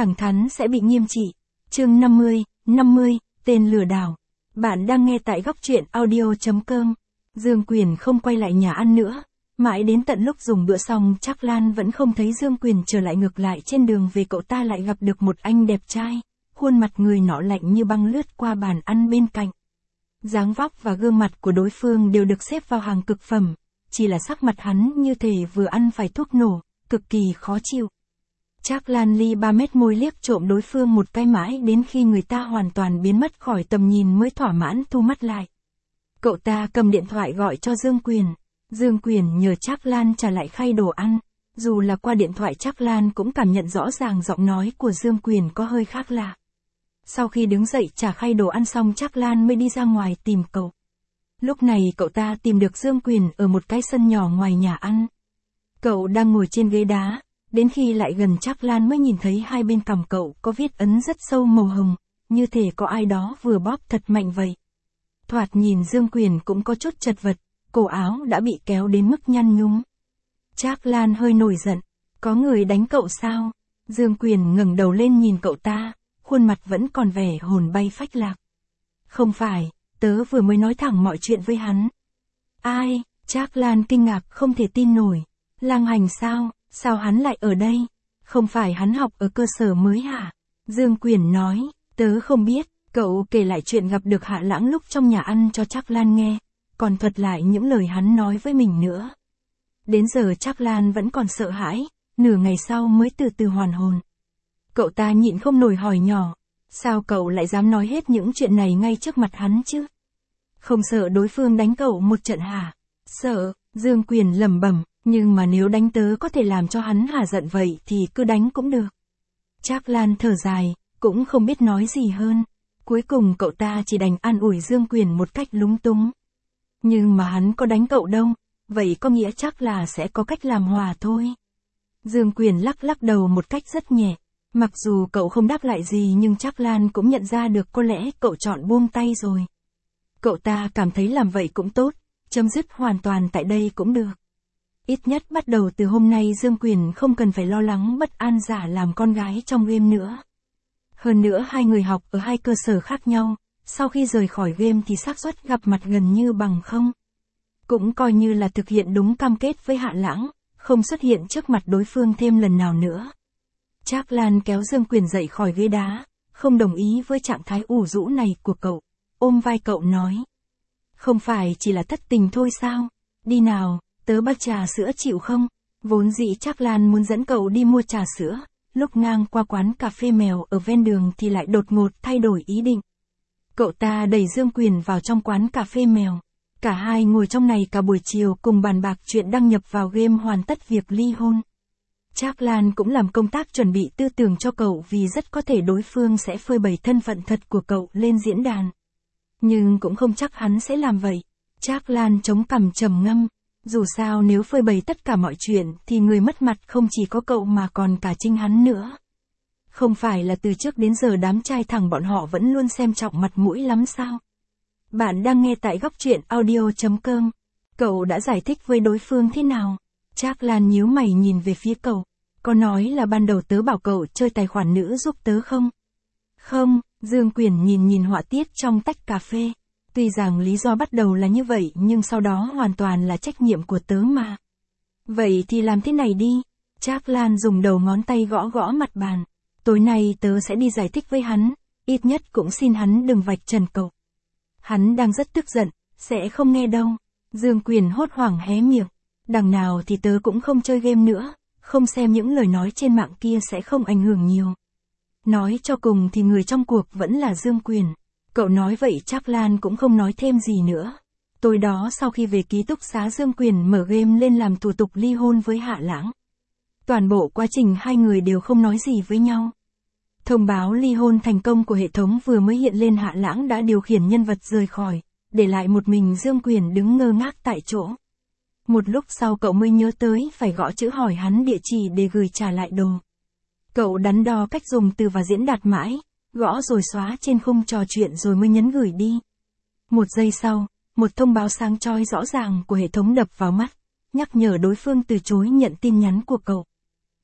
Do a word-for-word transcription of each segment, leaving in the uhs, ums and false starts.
thẳng thắn sẽ bị nghiêm trị. Chương năm mươi, năm mươi, tên lừa đảo. Bạn đang nghe tại góc truyện audio chấm com. Dương Quyền không quay lại nhà ăn nữa. Mãi đến tận lúc dùng bữa xong Trác Lan vẫn không thấy Dương Quyền trở lại, ngược lại trên đường về cậu ta lại gặp được một anh đẹp trai. Khuôn mặt người nọ lạnh như băng lướt qua bàn ăn bên cạnh. Dáng vóc và gương mặt của đối phương đều được xếp vào hàng cực phẩm. Chỉ là sắc mặt hắn như thể vừa ăn phải thuốc nổ, cực kỳ khó chịu. Trác Lan ly ba mét môi liếc trộm đối phương một cái mãi đến khi người ta hoàn toàn biến mất khỏi tầm nhìn mới thỏa mãn thu mắt lại. Cậu ta cầm điện thoại gọi cho Dương Quyền. Dương Quyền nhờ Trác Lan trả lại khay đồ ăn. Dù là qua điện thoại Trác Lan cũng cảm nhận rõ ràng giọng nói của Dương Quyền có hơi khác lạ. Sau khi đứng dậy trả khay đồ ăn xong Trác Lan mới đi ra ngoài tìm cậu. Lúc này cậu ta tìm được Dương Quyền ở một cái sân nhỏ ngoài nhà ăn. Cậu đang ngồi trên ghế đá, đến khi lại gần Trác Lan mới nhìn thấy hai bên cằm cậu có vết ấn rất sâu màu hồng, như thể có ai đó vừa bóp thật mạnh vậy. Thoạt nhìn Dương Quyền cũng có chút chật vật, cổ áo đã bị kéo đến mức nhăn nhúm. Trác Lan hơi nổi giận, có người đánh cậu sao? Dương Quyền ngẩng đầu lên nhìn cậu ta, khuôn mặt vẫn còn vẻ hồn bay phách lạc. Không phải, tớ vừa mới nói thẳng mọi chuyện với hắn. Ai? Trác Lan kinh ngạc không thể tin nổi. Lang Hành sao? Sao hắn lại ở đây? Không phải hắn học ở cơ sở mới hả? Dương Quyền nói, tớ không biết. Cậu kể lại chuyện gặp được Hạ Lãng lúc trong nhà ăn cho Trác Lan nghe, còn thuật lại những lời hắn nói với mình nữa. Đến giờ Trác Lan vẫn còn sợ hãi, nửa ngày sau mới từ từ hoàn hồn. Cậu ta nhịn không nổi hỏi nhỏ, sao cậu lại dám nói hết những chuyện này ngay trước mặt hắn chứ? Không sợ đối phương đánh cậu một trận hả? Sợ, Dương Quyền lẩm bẩm, nhưng mà nếu đánh tớ có thể làm cho hắn hả giận vậy thì cứ đánh cũng được. Trác Lan thở dài, cũng không biết nói gì hơn. Cuối cùng cậu ta chỉ đành an ủi Dương Quyền một cách lúng túng. Nhưng mà hắn có đánh cậu đâu, vậy có nghĩa chắc là sẽ có cách làm hòa thôi. Dương Quyền lắc lắc đầu một cách rất nhẹ. Mặc dù cậu không đáp lại gì nhưng Trác Lan cũng nhận ra được có lẽ cậu chọn buông tay rồi. Cậu ta cảm thấy làm vậy cũng tốt, chấm dứt hoàn toàn tại đây cũng được. Ít nhất bắt đầu từ hôm nay Dương Quyền không cần phải lo lắng bất an giả làm con gái trong game nữa. Hơn nữa hai người học ở hai cơ sở khác nhau, sau khi rời khỏi game thì xác suất gặp mặt gần như bằng không. Cũng coi như là thực hiện đúng cam kết với Hạ Lãng, không xuất hiện trước mặt đối phương thêm lần nào nữa. Trác Lan kéo Dương Quyền dậy khỏi ghế đá, không đồng ý với trạng thái ủ rũ này của cậu, ôm vai cậu nói. Không phải chỉ là thất tình thôi sao? Đi nào, tớ bắt trà sữa chịu không? Vốn dĩ Trác Lan muốn dẫn cậu đi mua trà sữa. Lúc ngang qua quán cà phê mèo ở ven đường thì lại đột ngột thay đổi ý định. Cậu ta đẩy Dương Quyền vào trong quán cà phê mèo. Cả hai ngồi trong này cả buổi chiều cùng bàn bạc chuyện đăng nhập vào game hoàn tất việc ly hôn. Trác Lan cũng làm công tác chuẩn bị tư tưởng cho cậu vì rất có thể đối phương sẽ phơi bày thân phận thật của cậu lên diễn đàn. Nhưng cũng không chắc hắn sẽ làm vậy. Trác Lan chống cằm trầm ngâm. Dù sao nếu phơi bày tất cả mọi chuyện thì người mất mặt không chỉ có cậu mà còn cả chính hắn nữa. Không phải là từ trước đến giờ đám trai thẳng bọn họ vẫn luôn xem trọng mặt mũi lắm sao? Bạn đang nghe tại góc truyện audio chấm com. Cậu đã giải thích với đối phương thế nào? Trác Lan nhíu mày nhìn về phía cậu. Có nói là ban đầu tớ bảo cậu chơi tài khoản nữ giúp tớ không? Không, Dương Quyền nhìn nhìn họa tiết trong tách cà phê. Tuy rằng lý do bắt đầu là như vậy nhưng sau đó hoàn toàn là trách nhiệm của tớ mà. Vậy thì làm thế này đi. Trác Lan dùng đầu ngón tay gõ gõ mặt bàn. Tối nay tớ sẽ đi giải thích với hắn, ít nhất cũng xin hắn đừng vạch trần cậu. Hắn đang rất tức giận, sẽ không nghe đâu. Dương Quyền hốt hoảng hé miệng. Đằng nào thì tớ cũng không chơi game nữa, không xem những lời nói trên mạng kia sẽ không ảnh hưởng nhiều. Nói cho cùng thì người trong cuộc vẫn là Dương Quyền. Cậu nói vậy Trác Lan cũng không nói thêm gì nữa. Tối đó sau khi về ký túc xá Dương Quyền mở game lên làm thủ tục ly hôn với Hạ Lãng. Toàn bộ quá trình hai người đều không nói gì với nhau. Thông báo ly hôn thành công của hệ thống vừa mới hiện lên Hạ Lãng đã điều khiển nhân vật rời khỏi, để lại một mình Dương Quyền đứng ngơ ngác tại chỗ. Một lúc sau cậu mới nhớ tới phải gõ chữ hỏi hắn địa chỉ để gửi trả lại đồ. Cậu đắn đo cách dùng từ và diễn đạt mãi. Gõ rồi xóa trên khung trò chuyện rồi mới nhấn gửi đi. Một giây sau, một thông báo sáng chói rõ ràng của hệ thống đập vào mắt, nhắc nhở đối phương từ chối nhận tin nhắn của cậu.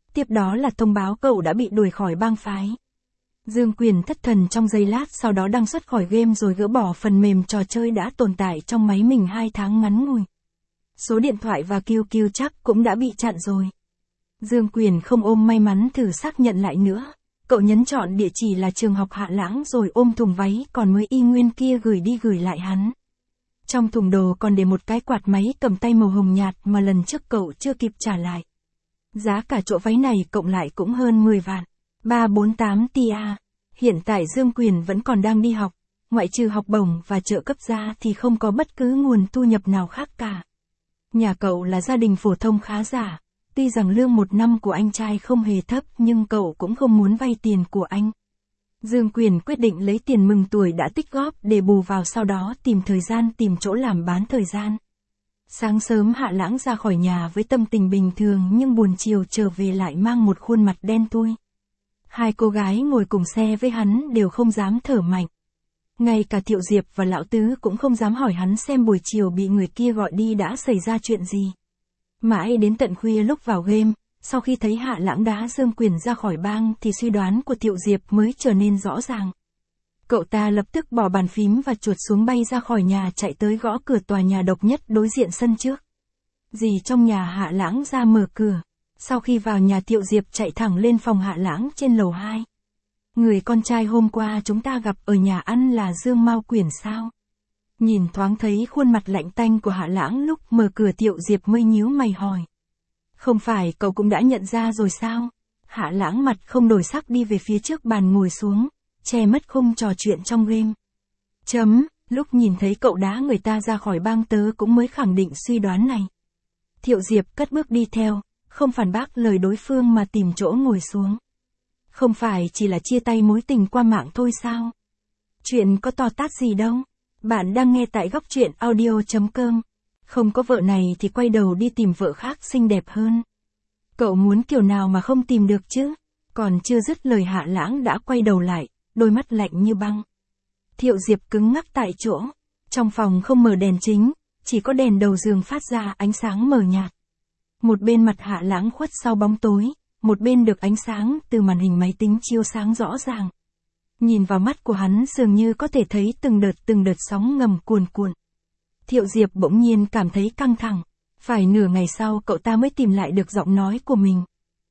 tiếp đó là thông báo cậu đã bị đuổi khỏi bang phái. Dương Quyền thất thần trong giây lát, sau đó đăng xuất khỏi game rồi gỡ bỏ phần mềm trò chơi đã tồn tại trong máy mình hai tháng ngắn ngủi. Số điện thoại và quy quy chắc cũng đã bị chặn rồi. Dương Quyền không ôm may mắn thử xác nhận lại nữa. Cậu nhấn chọn địa chỉ là trường học Hạ Lãng rồi ôm thùng váy còn mới y nguyên kia gửi đi gửi lại hắn. Trong thùng đồ còn để một cái quạt máy cầm tay màu hồng nhạt mà lần trước cậu chưa kịp trả lại. Giá cả chỗ váy này cộng lại cũng hơn mười vạn. ba bốn tám tia. Hiện tại Dương Quyền vẫn còn đang đi học, ngoại trừ học bổng và trợ cấp ra thì không có bất cứ nguồn thu nhập nào khác cả. Nhà cậu là gia đình phổ thông khá giả, tuy rằng lương một năm của anh trai không hề thấp nhưng cậu cũng không muốn vay tiền của anh. Dương Quyền quyết định lấy tiền mừng tuổi đã tích góp để bù vào, sau đó tìm thời gian tìm chỗ làm bán thời gian. Sáng sớm Hạ Lãng ra khỏi nhà với tâm tình bình thường nhưng buổi chiều trở về lại mang một khuôn mặt đen thui. Hai cô gái ngồi cùng xe với hắn đều không dám thở mạnh. Ngay cả Thiệu Diệp và Lão Tứ cũng không dám hỏi hắn xem buổi chiều bị người kia gọi đi đã xảy ra chuyện gì. Mãi đến tận khuya lúc vào game, sau khi thấy Hạ Lãng đá Dương Quyền ra khỏi bang thì suy đoán của Thiệu Diệp mới trở nên rõ ràng. Cậu ta lập tức bỏ bàn phím và chuột xuống bay ra khỏi nhà, chạy tới gõ cửa tòa nhà độc nhất đối diện sân trước. Dì trong nhà Hạ Lãng ra mở cửa. Sau khi vào nhà, Thiệu Diệp chạy thẳng lên phòng Hạ Lãng trên lầu hai. Người con trai hôm qua chúng ta gặp ở nhà ăn là Dương Mao Quyển sao? Nhìn thoáng thấy khuôn mặt lạnh tanh của Hạ Lãng lúc mở cửa, Thiệu Diệp mới nhíu mày hỏi. Không phải cậu cũng đã nhận ra rồi sao? Hạ Lãng mặt không đổi sắc đi về phía trước bàn ngồi xuống, che mất không trò chuyện trong game. Chấm, lúc nhìn thấy cậu đá người ta ra khỏi bang tớ cũng mới khẳng định suy đoán này. Thiệu Diệp cất bước đi theo, không phản bác lời đối phương mà tìm chỗ ngồi xuống. Không phải chỉ là chia tay mối tình qua mạng thôi sao? Chuyện có to tát gì đâu. Bạn đang nghe tại góc truyện audio chấm com. Không có vợ này thì quay đầu đi tìm vợ khác xinh đẹp hơn. Cậu muốn kiểu nào mà không tìm được chứ? Còn chưa dứt lời Hạ Lãng đã quay đầu lại, đôi mắt lạnh như băng. Thiệu Diệp cứng ngắc tại chỗ. Trong phòng không mở đèn chính, chỉ có đèn đầu giường phát ra ánh sáng mờ nhạt. Một bên mặt Hạ Lãng khuất sau bóng tối, một bên được ánh sáng từ màn hình máy tính chiếu sáng rõ ràng. Nhìn vào mắt của hắn dường như có thể thấy từng đợt từng đợt sóng ngầm cuồn cuộn. Thiệu Diệp bỗng nhiên cảm thấy căng thẳng. Phải nửa ngày sau cậu ta mới tìm lại được giọng nói của mình.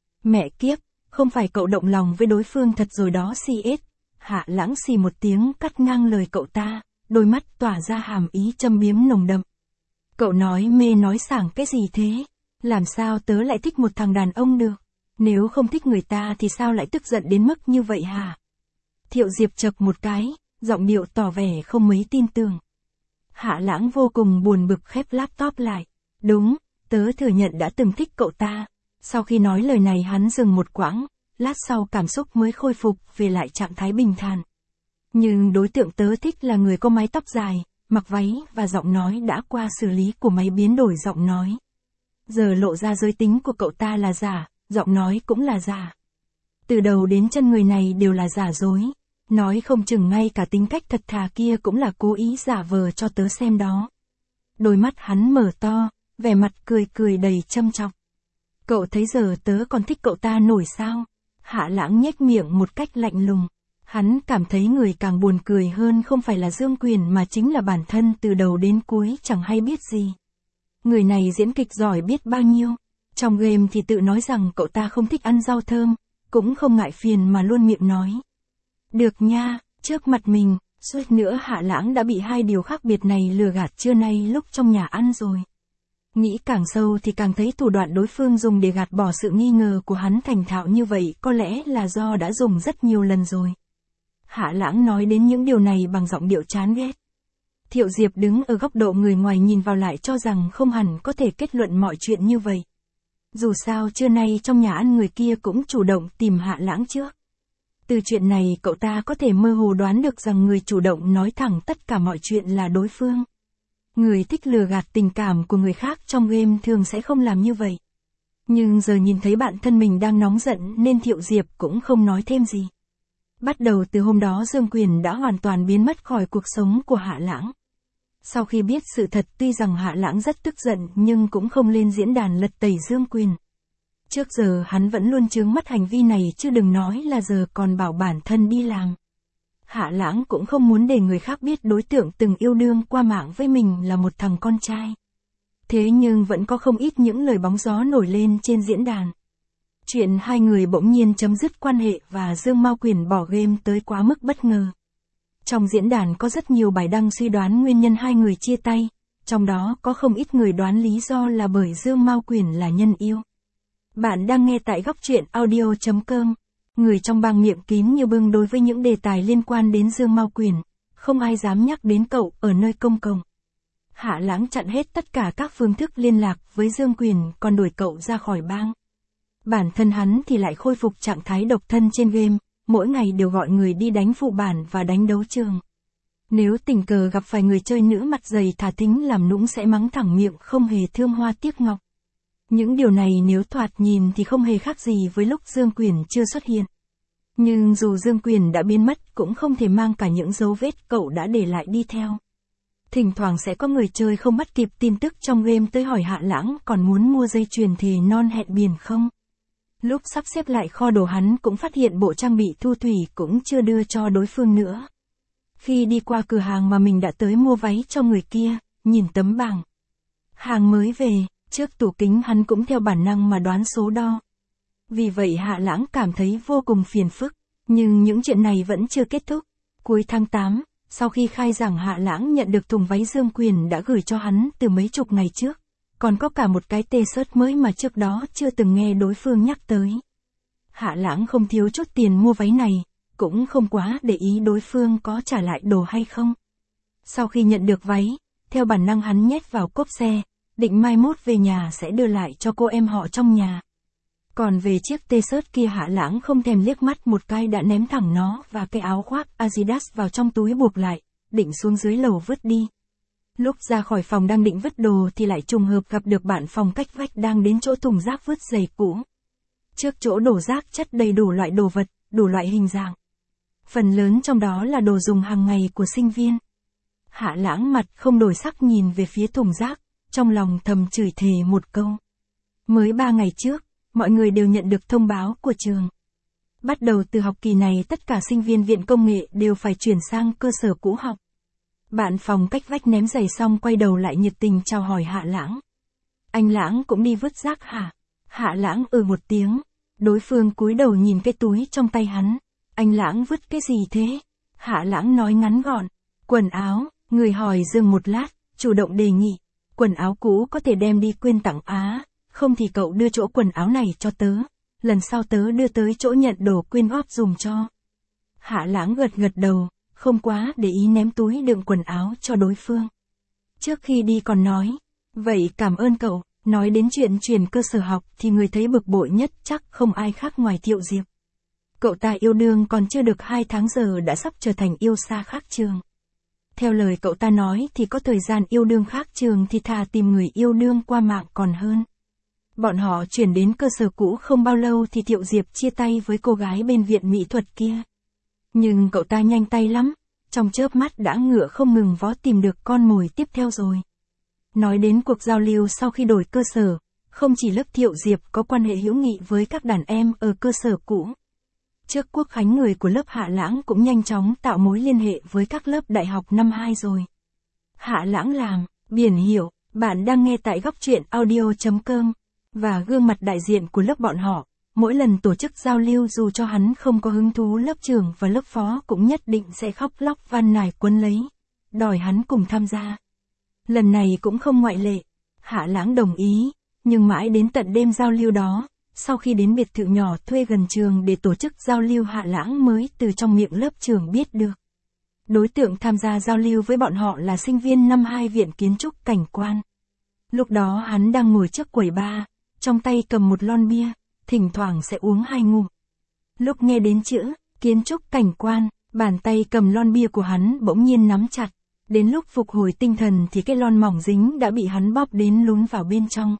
Mẹ kiếp, không phải cậu động lòng với đối phương thật rồi đó xê ét. Hạ Lãng xì một tiếng cắt ngang lời cậu ta, đôi mắt tỏa ra hàm ý châm biếm nồng đậm. Cậu nói mê nói sảng cái gì thế? Làm sao tớ lại thích một thằng đàn ông được? Nếu không thích người ta thì sao lại tức giận đến mức như vậy hả? Thiệu Diệp chậc một cái, giọng điệu tỏ vẻ không mấy tin tưởng. Hạ Lãng vô cùng buồn bực khép laptop lại. Đúng, tớ thừa nhận đã từng thích cậu ta. Sau khi nói lời này hắn dừng một quãng, lát sau cảm xúc mới khôi phục về lại trạng thái bình thản. Nhưng đối tượng tớ thích là người có mái tóc dài, mặc váy và giọng nói đã qua xử lý của máy biến đổi giọng nói. Giờ lộ ra giới tính của cậu ta là giả, giọng nói cũng là giả. Từ đầu đến chân người này đều là giả dối. Nói không chừng ngay cả tính cách thật thà kia cũng là cố ý giả vờ cho tớ xem đó. Đôi mắt hắn mở to, vẻ mặt cười cười đầy châm chọc. Cậu thấy giờ tớ còn thích cậu ta nổi sao? Hạ Lãng nhếch miệng một cách lạnh lùng. Hắn cảm thấy người càng buồn cười hơn không phải là Dương Quyền mà chính là bản thân từ đầu đến cuối chẳng hay biết gì. Người này diễn kịch giỏi biết bao nhiêu. Trong game thì tự nói rằng cậu ta không thích ăn rau thơm, cũng không ngại phiền mà luôn miệng nói. Được nha, trước mặt mình, suýt nữa Hạ Lãng đã bị hai điều khác biệt này lừa gạt trưa nay lúc trong nhà ăn rồi. Nghĩ càng sâu thì càng thấy thủ đoạn đối phương dùng để gạt bỏ sự nghi ngờ của hắn thành thạo như vậy có lẽ là do đã dùng rất nhiều lần rồi. Hạ Lãng nói đến những điều này bằng giọng điệu chán ghét. Thiệu Diệp đứng ở góc độ người ngoài nhìn vào lại cho rằng không hẳn có thể kết luận mọi chuyện như vậy. Dù sao trưa nay trong nhà ăn người kia cũng chủ động tìm Hạ Lãng trước. Từ chuyện này cậu ta có thể mơ hồ đoán được rằng người chủ động nói thẳng tất cả mọi chuyện là đối phương. Người thích lừa gạt tình cảm của người khác trong game thường sẽ không làm như vậy. Nhưng giờ nhìn thấy bạn thân mình đang nóng giận nên Thiệu Diệp cũng không nói thêm gì. Bắt đầu từ hôm đó Dương Quyền đã hoàn toàn biến mất khỏi cuộc sống của Hạ Lãng. Sau khi biết sự thật tuy rằng Hạ Lãng rất tức giận nhưng cũng không lên diễn đàn lật tẩy Dương Quyền. Trước giờ hắn vẫn luôn chướng mắt hành vi này chứ đừng nói là giờ còn bảo bản thân đi làm. Hạ Lãng cũng không muốn để người khác biết đối tượng từng yêu đương qua mạng với mình là một thằng con trai. Thế nhưng vẫn có không ít những lời bóng gió nổi lên trên diễn đàn. Chuyện hai người bỗng nhiên chấm dứt quan hệ và Dương Mao Quyền bỏ game tới quá mức bất ngờ. Trong diễn đàn có rất nhiều bài đăng suy đoán nguyên nhân hai người chia tay, trong đó có không ít người đoán lý do là bởi Dương Mao Quyền là nhân yêu. Bạn đang nghe tại góc truyện audio chấm com. Người trong bang miệng kín như bưng đối với những đề tài liên quan đến Dương Mao Quyền, không ai dám nhắc đến cậu ở nơi công cộng. Hạ Lãng chặn hết tất cả các phương thức liên lạc với Dương Quyền còn đuổi cậu ra khỏi bang. Bản thân hắn thì lại khôi phục trạng thái độc thân trên game, mỗi ngày đều gọi người đi đánh phụ bản và đánh đấu trường. Nếu tình cờ gặp phải người chơi nữ mặt dày thả thính làm nũng sẽ mắng thẳng miệng không hề thương hoa tiếc ngọc. Những điều này nếu thoạt nhìn thì không hề khác gì với lúc Dương Quyền chưa xuất hiện. Nhưng dù Dương Quyền đã biến mất cũng không thể mang cả những dấu vết cậu đã để lại đi theo. Thỉnh thoảng sẽ có người chơi không bắt kịp tin tức trong game tới hỏi Hạ Lãng còn muốn mua dây chuyền thề non hẹn biển không. Lúc sắp xếp lại kho đồ hắn cũng phát hiện bộ trang bị thu thủy cũng chưa đưa cho đối phương nữa. Khi đi qua cửa hàng mà mình đã tới mua váy cho người kia, nhìn tấm bảng hàng mới về, trước tủ kính hắn cũng theo bản năng mà đoán số đo. Vì vậy Hạ Lãng cảm thấy vô cùng phiền phức, nhưng những chuyện này vẫn chưa kết thúc. Cuối tháng tám, sau khi khai giảng Hạ Lãng nhận được thùng váy Dương Quyền đã gửi cho hắn từ mấy chục ngày trước, còn có cả một cái t-shirt mới mà trước đó chưa từng nghe đối phương nhắc tới. Hạ Lãng không thiếu chút tiền mua váy này, cũng không quá để ý đối phương có trả lại đồ hay không. Sau khi nhận được váy, theo bản năng hắn nhét vào cốp xe, định mai mốt về nhà sẽ đưa lại cho cô em họ trong nhà. Còn về chiếc t-shirt kia Hạ Lãng không thèm liếc mắt một cái đã ném thẳng nó và cái áo khoác Adidas vào trong túi buộc lại, định xuống dưới lầu vứt đi. Lúc ra khỏi phòng đang định vứt đồ thì lại trùng hợp gặp được bạn phòng cách vách đang đến chỗ thùng rác vứt giày cũ. Trước chỗ đổ rác chất đầy đủ loại đồ vật, đủ loại hình dạng. Phần lớn trong đó là đồ dùng hàng ngày của sinh viên. Hạ Lãng mặt không đổi sắc nhìn về phía thùng rác, trong lòng thầm chửi thề một câu. Mới ba ngày trước, mọi người đều nhận được thông báo của trường. Bắt đầu từ học kỳ này tất cả sinh viên viện công nghệ đều phải chuyển sang cơ sở cũ học. Bạn phòng cách vách ném giày xong quay đầu lại nhiệt tình chào hỏi Hạ Lãng. Anh Lãng cũng đi vứt rác hả? Hạ Lãng ừ một tiếng. Đối phương cúi đầu nhìn cái túi trong tay hắn. Anh Lãng vứt cái gì thế? Hạ Lãng nói ngắn gọn. Quần áo. Người hỏi dừng một lát, chủ động đề nghị. Quần áo cũ có thể đem đi quyên tặng Á. Không thì cậu đưa chỗ quần áo này cho tớ. Lần sau tớ đưa tới chỗ nhận đồ quyên góp dùng cho. Hạ Lãng gật gật đầu, không quá để ý ném túi đựng quần áo cho đối phương. Trước khi đi còn nói, vậy cảm ơn cậu. Nói đến chuyện chuyển cơ sở học thì người thấy bực bội nhất chắc không ai khác ngoài Thiệu Diệp. Cậu ta yêu đương còn chưa được hai tháng giờ đã sắp trở thành yêu xa khác trường. Theo lời cậu ta nói thì có thời gian yêu đương khác trường thì thà tìm người yêu đương qua mạng còn hơn. Bọn họ chuyển đến cơ sở cũ không bao lâu thì Thiệu Diệp chia tay với cô gái bên viện mỹ thuật kia. Nhưng cậu ta nhanh tay lắm, trong chớp mắt đã ngựa không ngừng vó tìm được con mồi tiếp theo rồi. Nói đến cuộc giao lưu sau khi đổi cơ sở, không chỉ lớp Thiệu Diệp có quan hệ hữu nghị với các đàn em ở cơ sở cũ. Trước Quốc khánh người của lớp Hạ Lãng cũng nhanh chóng tạo mối liên hệ với các lớp đại học năm hai rồi. Hạ Lãng làm, biển hiệu, bạn đang nghe tại góc truyện audio chấm com, và gương mặt đại diện của lớp bọn họ. Mỗi lần tổ chức giao lưu dù cho hắn không có hứng thú lớp trưởng và lớp phó cũng nhất định sẽ khóc lóc van nài quấn lấy, đòi hắn cùng tham gia. Lần này cũng không ngoại lệ, Hạ Lãng đồng ý, nhưng mãi đến tận đêm giao lưu đó, sau khi đến biệt thự nhỏ thuê gần trường để tổ chức giao lưu Hạ Lãng mới từ trong miệng lớp trưởng biết được. Đối tượng tham gia giao lưu với bọn họ là sinh viên năm hai viện kiến trúc cảnh quan. Lúc đó hắn đang ngồi trước quầy bar, trong tay cầm một lon bia, thỉnh thoảng sẽ uống hai ngụm. Lúc nghe đến chữ kiến trúc cảnh quan, bàn tay cầm lon bia của hắn bỗng nhiên nắm chặt. Đến lúc phục hồi tinh thần thì cái lon mỏng dính đã bị hắn bóp đến lún vào bên trong.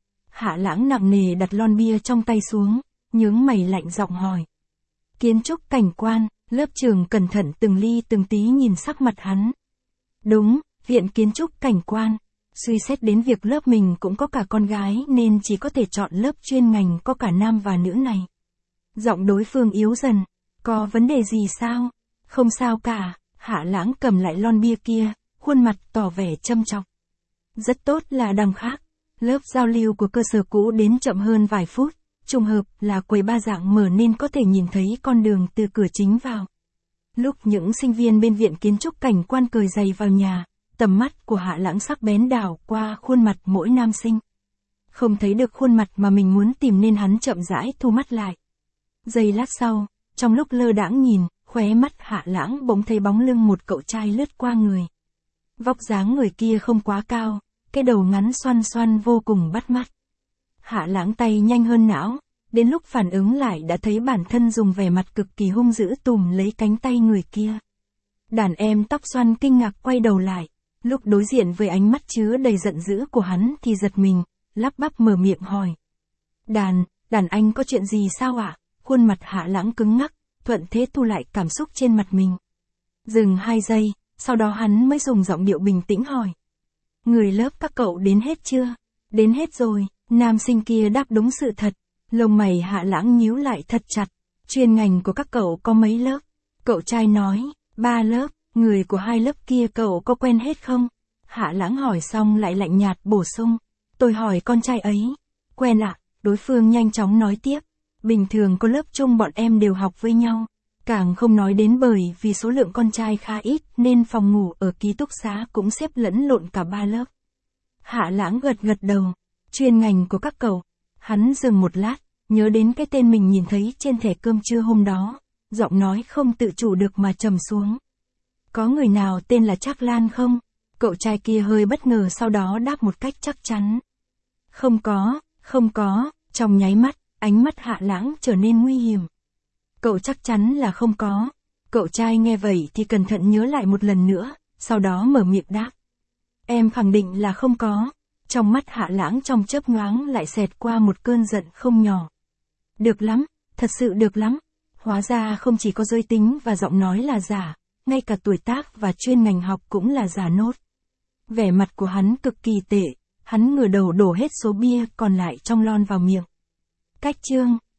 Hạ Lãng nặng nề đặt lon bia trong tay xuống, nhướng mày lạnh giọng hỏi. Kiến trúc cảnh quan, lớp trưởng cẩn thận từng ly từng tí nhìn sắc mặt hắn. Đúng, viện kiến trúc cảnh quan. Suy xét đến việc lớp mình cũng có cả con gái nên chỉ có thể chọn lớp chuyên ngành có cả nam và nữ này. Giọng đối phương yếu dần. Có vấn đề gì sao? Không sao cả. Hạ Lãng cầm lại lon bia kia, khuôn mặt tỏ vẻ châm chọc. Rất tốt là đằng khác. Lớp giao lưu của cơ sở cũ đến chậm hơn vài phút. Trùng hợp là quầy ba dạng mở nên có thể nhìn thấy con đường từ cửa chính vào. Lúc những sinh viên bên viện kiến trúc cảnh quan cởi giày vào nhà, tầm mắt của Hạ Lãng sắc bén đảo qua khuôn mặt mỗi nam sinh. Không thấy được khuôn mặt mà mình muốn tìm nên hắn chậm rãi thu mắt lại. Giây lát sau, trong lúc lơ đãng nhìn, khóe mắt Hạ Lãng bỗng thấy bóng lưng một cậu trai lướt qua người. Vóc dáng người kia không quá cao, cái đầu ngắn xoăn xoăn vô cùng bắt mắt. Hạ Lãng tay nhanh hơn não, đến lúc phản ứng lại đã thấy bản thân dùng vẻ mặt cực kỳ hung dữ tùm lấy cánh tay người kia. Đàn em tóc xoăn kinh ngạc quay đầu lại, lúc đối diện với ánh mắt chứa đầy giận dữ của hắn thì giật mình, lắp bắp mở miệng hỏi. Đàn, đàn anh có chuyện gì sao ạ? Khuôn mặt Hạ Lãng cứng ngắc, thuận thế thu lại cảm xúc trên mặt mình. Dừng hai giây, sau đó hắn mới dùng giọng điệu bình tĩnh hỏi. Người lớp các cậu đến hết chưa? Đến hết rồi, nam sinh kia đáp đúng sự thật. Lông mày Hạ Lãng nhíu lại thật chặt. Chuyên ngành của các cậu có mấy lớp? Cậu trai nói, ba lớp. Người của hai lớp kia cậu có quen hết không? Hạ Lãng hỏi xong lại lạnh nhạt bổ sung. Tôi hỏi con trai ấy. Quen ạ, đối phương nhanh chóng nói tiếp. Bình thường có lớp chung bọn em đều học với nhau. Càng không nói đến bởi vì số lượng con trai khá ít nên phòng ngủ ở ký túc xá cũng xếp lẫn lộn cả ba lớp. Hạ Lãng gật gật đầu. Chuyên ngành của các cậu. Hắn dừng một lát, nhớ đến cái tên mình nhìn thấy trên thẻ cơm trưa hôm đó. Giọng nói không tự chủ được mà trầm xuống. Có người nào tên là Trác Lan không? Cậu trai kia hơi bất ngờ sau đó đáp một cách chắc chắn. Không có, không có, trong nháy mắt, ánh mắt Hạ Lãng trở nên nguy hiểm. Cậu chắc chắn là không có. Cậu trai nghe vậy thì cẩn thận nhớ lại một lần nữa, sau đó mở miệng đáp. Em khẳng định là không có. Trong mắt Hạ Lãng trong chớp nhoáng lại xẹt qua một cơn giận không nhỏ. Được lắm, thật sự được lắm. Hóa ra không chỉ có giới tính và giọng nói là giả, ngay cả tuổi tác và chuyên ngành học cũng là giả nốt. Vẻ mặt của hắn cực kỳ tệ, hắn ngửa đầu đổ hết số bia còn lại trong lon vào miệng. Cách chương